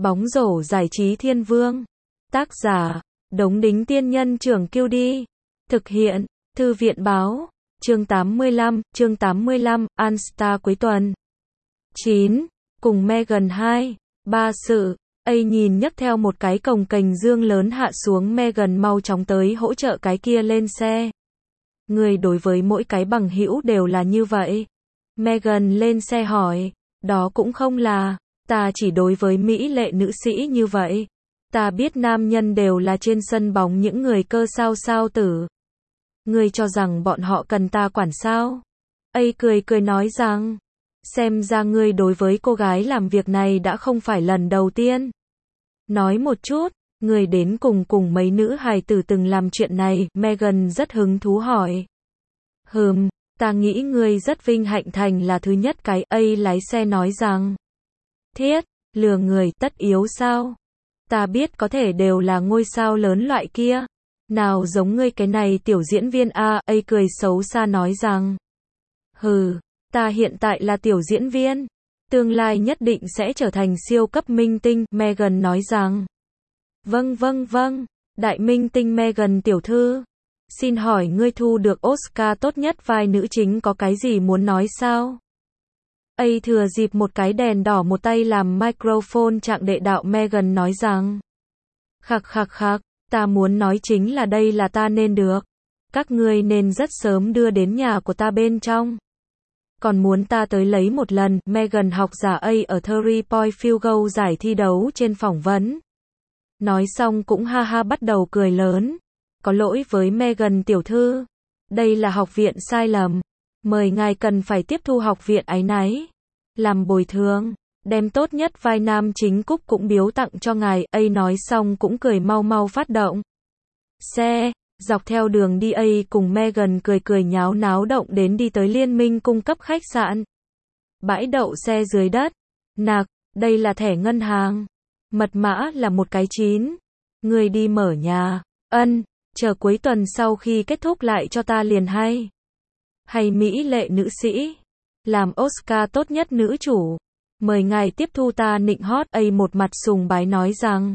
Bóng rổ giải trí thiên vương. Tác giả, Đống Đính Tiên Nhân Trưởng Kiêu Đi. Thực hiện, Thư viện Báo. Chương 85, Anstar cuối tuần. 9. Cùng Megan 2. 3 sự. Nhìn nhấc theo một cái cồng kềnh dương lớn hạ xuống. Megan mau chóng tới hỗ trợ cái kia lên xe. Người đối với mỗi cái bằng hữu đều là như vậy. Megan lên xe hỏi. Đó cũng không là. Ta chỉ đối với mỹ lệ nữ sĩ như vậy. Ta biết nam nhân đều là trên sân bóng những người cơ sao tử. Ngươi cho rằng bọn họ cần ta quản sao? Cười nói rằng. Xem ra ngươi đối với cô gái làm việc này đã không phải lần đầu tiên. Nói một chút, ngươi đến cùng mấy nữ hài tử từng làm chuyện này. Megan rất hứng thú hỏi. Ta nghĩ ngươi rất vinh hạnh thành là thứ nhất cái. Lái xe nói rằng. Thiết, lừa người tất yếu sao? Ta biết có thể đều là ngôi sao lớn loại kia. Nào giống ngươi cái này tiểu diễn viên a. Cười xấu xa nói rằng. Ta hiện tại là tiểu diễn viên. Tương lai nhất định sẽ trở thành siêu cấp minh tinh. Megan nói rằng. Vâng. Đại minh tinh Megan tiểu thư. Xin hỏi ngươi thu được Oscar tốt nhất vai nữ chính có cái gì muốn nói sao? Thừa dịp một cái đèn đỏ một tay làm microphone trạng đệ đạo. Megan nói rằng. Khắc, ta muốn nói chính là đây là ta nên được. Các ngươi nên rất sớm đưa đến nhà của ta bên trong. Còn muốn ta tới lấy một lần. Megan học giả ở 3-point field goal giải thi đấu trên phỏng vấn. Nói xong cũng ha bắt đầu cười lớn. Có lỗi với Megan tiểu thư. Đây là học viện sai lầm. Mời ngài cần phải tiếp thu học viện áy náy. Làm bồi thường. Đem tốt nhất vai nam chính cúc cũng biếu tặng cho ngài. Nói xong cũng cười mau phát động. Xe. Dọc theo đường đi cùng Megan cười nháo náo động đến đi tới liên minh cung cấp khách sạn. Bãi đậu xe dưới đất. Nạc, đây là thẻ ngân hàng. Mật mã là một cái 9. Người đi mở nhà. Chờ cuối tuần sau khi kết thúc lại cho ta liền hay. Hay mỹ lệ nữ sĩ. Làm Oscar tốt nhất nữ chủ. Mời ngài tiếp thu ta nịnh hót. Một mặt sùng bái nói rằng.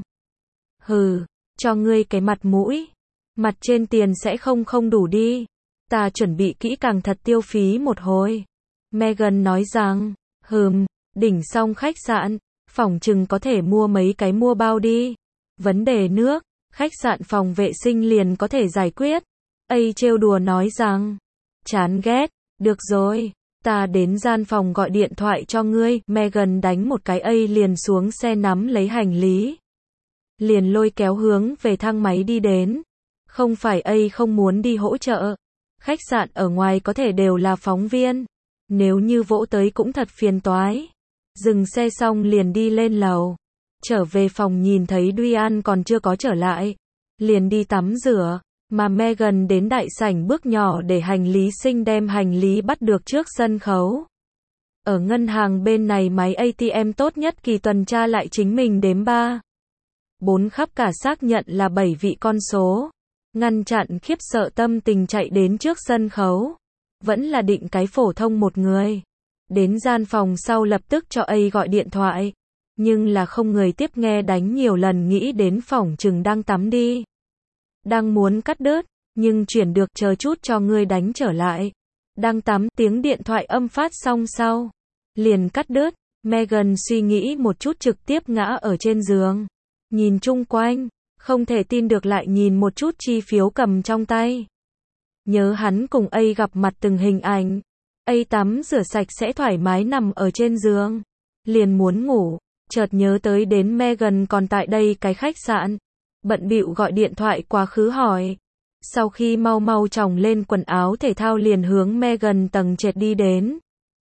Cho ngươi cái mặt mũi. Mặt trên tiền sẽ không đủ đi. Ta chuẩn bị kỹ càng thật tiêu phí một hồi. Megan nói rằng. Đỉnh xong khách sạn. Phòng chừng có thể mua mấy cái mua bao đi. Vấn đề nước. Khách sạn phòng vệ sinh liền có thể giải quyết. Trêu đùa nói rằng. Chán ghét. Được rồi. Ta đến gian phòng gọi điện thoại cho ngươi. Megan đánh một cái liền xuống xe nắm lấy hành lý. Liền lôi kéo hướng về thang máy đi đến. Không phải không muốn đi hỗ trợ. Khách sạn ở ngoài có thể đều là phóng viên. Nếu như vỗ tới cũng thật phiền toái. Dừng xe xong liền đi lên lầu. Trở về phòng nhìn thấy Duyan còn chưa có trở lại. Liền đi tắm rửa. Mà Megan đến đại sảnh bước nhỏ để hành lý sinh đem hành lý bắt được trước sân khấu. Ở ngân hàng bên này máy ATM tốt nhất kỳ tuần tra lại chính mình đếm 3. 4 khắp cả xác nhận là 7 vị con số. Ngăn chặn khiếp sợ tâm tình chạy đến trước sân khấu. Vẫn là định cái phổ thông một người. Đến gian phòng sau lập tức cho gọi điện thoại. Nhưng là không người tiếp nghe đánh nhiều lần nghĩ đến phỏng chừng đang tắm đi. Đang muốn cắt đứt, nhưng chuyển được chờ chút cho ngươi đánh trở lại. Đang tắm tiếng điện thoại âm phát xong sau. Liền cắt đứt, Megan suy nghĩ một chút trực tiếp ngã ở trên giường. Nhìn chung quanh, không thể tin được lại nhìn một chút chi phiếu cầm trong tay. Nhớ hắn cùng gặp mặt từng hình ảnh. Tắm rửa sạch sẽ thoải mái nằm ở trên giường. Liền muốn ngủ, chợt nhớ tới đến Megan còn tại đây cái khách sạn. Bận bịu gọi điện thoại quá khứ hỏi. Sau khi mau chồng lên quần áo thể thao liền hướng Megan tầng trệt đi đến.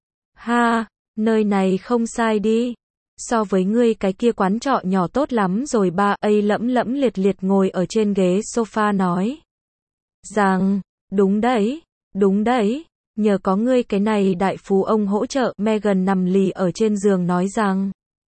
Nơi này không sai đi. So với ngươi cái kia quán trọ nhỏ tốt lắm rồi ba. Lẫm liệt ngồi ở trên ghế sofa nói. Rằng, đúng đấy. Nhờ có ngươi cái này đại phú ông hỗ trợ. Megan nằm lì ở trên giường nói rằng.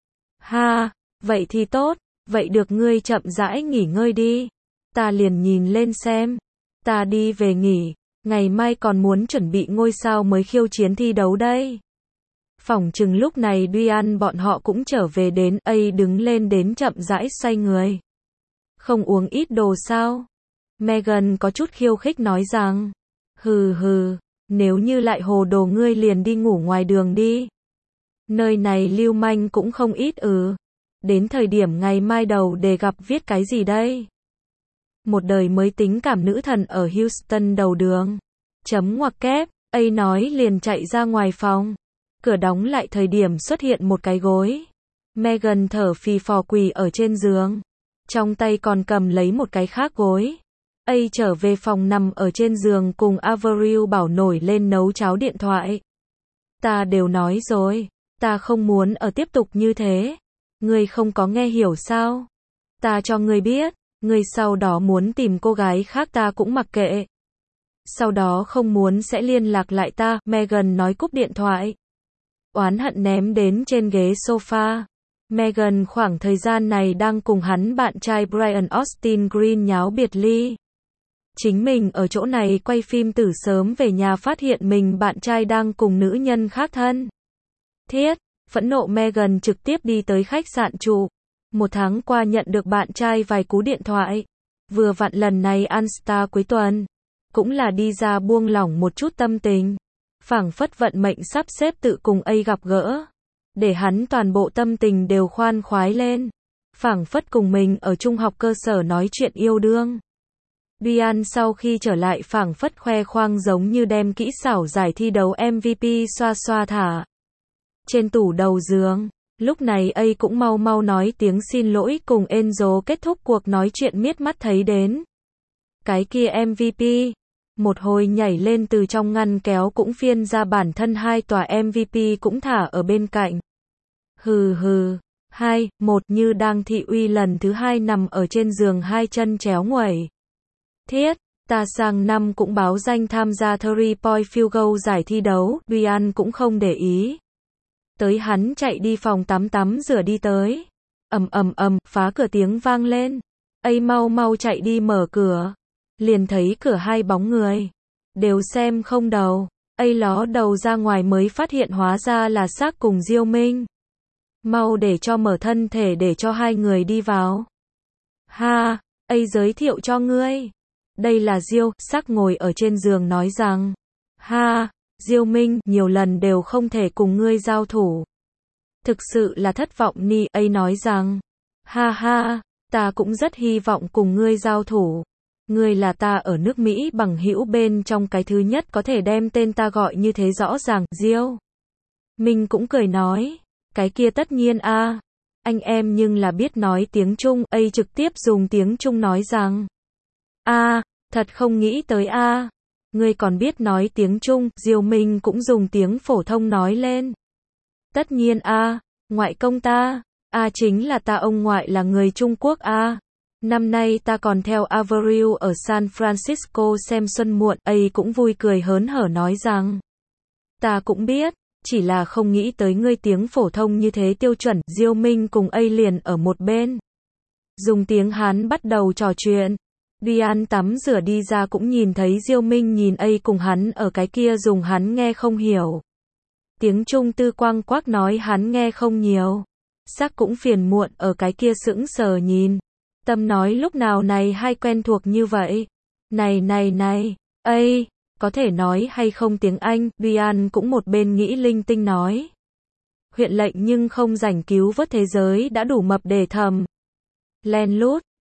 Vậy thì tốt. Vậy được ngươi chậm rãi nghỉ ngơi đi. Ta liền nhìn lên xem. Ta đi về nghỉ. Ngày mai còn muốn chuẩn bị ngôi sao mới khiêu chiến thi đấu đây. Phỏng chừng lúc này Duyan bọn họ cũng trở về đến, đứng lên đến chậm rãi xoay người. Không uống ít đồ sao? Megan có chút khiêu khích nói rằng, hừ hừ, nếu như lại hồ đồ ngươi liền đi ngủ ngoài đường đi. Nơi này lưu manh cũng không ít Đến thời điểm ngày mai đầu đề gặp viết cái gì đây? Một đời mới tính cảm nữ thần ở Houston đầu đường. Chấm ngoặc kép, nói liền chạy ra ngoài phòng. Cửa đóng lại thời điểm xuất hiện một cái gối. Megan thở phì phò quỳ ở trên giường. Trong tay còn cầm lấy một cái khác gối. Trở về phòng nằm ở trên giường cùng Avril bảo nổi lên nấu cháo điện thoại. Ta đều nói rồi, ta không muốn ở tiếp tục như thế. Ngươi không có nghe hiểu sao? Ta cho ngươi biết, ngươi sau đó muốn tìm cô gái khác ta cũng mặc kệ. Sau đó không muốn sẽ liên lạc lại ta, Megan nói cúp điện thoại. Oán hận ném đến trên ghế sofa. Megan khoảng thời gian này đang cùng hắn bạn trai Brian Austin Green nháo biệt ly. Chính mình ở chỗ này quay phim từ sớm về nhà phát hiện mình bạn trai đang cùng nữ nhân khác thân. Phẫn nộ Megan trực tiếp đi tới khách sạn trụ. 1 tháng qua nhận được bạn trai vài cú điện thoại. Vừa vặn lần này ăn star cuối tuần. Cũng là đi ra buông lỏng một chút tâm tình. Phảng phất vận mệnh sắp xếp tự cùng gặp gỡ. Để hắn toàn bộ tâm tình đều khoan khoái lên. Phảng phất cùng mình ở trung học cơ sở nói chuyện yêu đương. Duyan sau khi trở lại phảng phất khoe khoang giống như đem kỹ xảo giải thi đấu MVP xoa xoa thả. Trên tủ đầu giường, lúc này cũng mau mau nói tiếng xin lỗi cùng Angel kết thúc cuộc nói chuyện miết mắt thấy đến. Cái kia MVP, một hồi nhảy lên từ trong ngăn kéo cũng phiên ra bản thân 2 tòa MVP cũng thả ở bên cạnh. Hừ hừ, 2, 1 như đang thị uy lần thứ 2 nằm ở trên giường 2 chân chéo nguẩy. Ta sang năm cũng báo danh tham gia 3-point field goal giải thi đấu, Duyan cũng không để ý. Tới hắn chạy đi phòng tắm rửa đi tới. Phá cửa tiếng vang lên. Mau mau chạy đi mở cửa. Liền thấy cửa 2 bóng người. Đều xem không đầu. Ló đầu ra ngoài mới phát hiện hóa ra là Xác cùng Diêu Minh. Mau để cho mở thân thể để cho 2 người đi vào. Ha, giới thiệu cho ngươi. Đây là Diêu, Xác ngồi ở trên giường nói rằng. Ha, Diêu Minh, nhiều lần đều không thể cùng ngươi giao thủ. Thực sự là thất vọng ni, nói rằng. Ha ha, ta cũng rất hy vọng cùng ngươi giao thủ. Ngươi là ta ở nước Mỹ bằng hữu bên trong cái thứ nhất có thể đem tên ta gọi như thế rõ ràng, Diêu. Minh cũng cười nói. Cái kia tất nhiên anh em nhưng là biết nói tiếng Trung, trực tiếp dùng tiếng Trung nói rằng. Thật không nghĩ tới Ngươi còn biết nói tiếng Trung, Diêu Minh cũng dùng tiếng phổ thông nói lên. Tất nhiên ngoại công ta, chính là ta ông ngoại là người Trung Quốc Năm nay ta còn theo Avril ở San Francisco xem xuân muộn, cũng vui cười hớn hở nói rằng. Ta cũng biết, chỉ là không nghĩ tới ngươi tiếng phổ thông như thế tiêu chuẩn, Diêu Minh cùng liền ở một bên. Dùng tiếng Hán bắt đầu trò chuyện. Duyan tắm rửa đi ra cũng nhìn thấy Diêu Minh nhìn cùng hắn ở cái kia dùng hắn nghe không hiểu. Tiếng Trung tư quang quác nói hắn nghe không nhiều. Xác cũng phiền muộn ở cái kia sững sờ nhìn. Tâm nói lúc nào này 2 quen thuộc như vậy. Này, có thể nói hay không tiếng Anh, Duyan cũng một bên nghĩ linh tinh nói. Huyện lệnh nhưng không rảnh cứu vớt thế giới đã đủ mập để thầm. Len lút,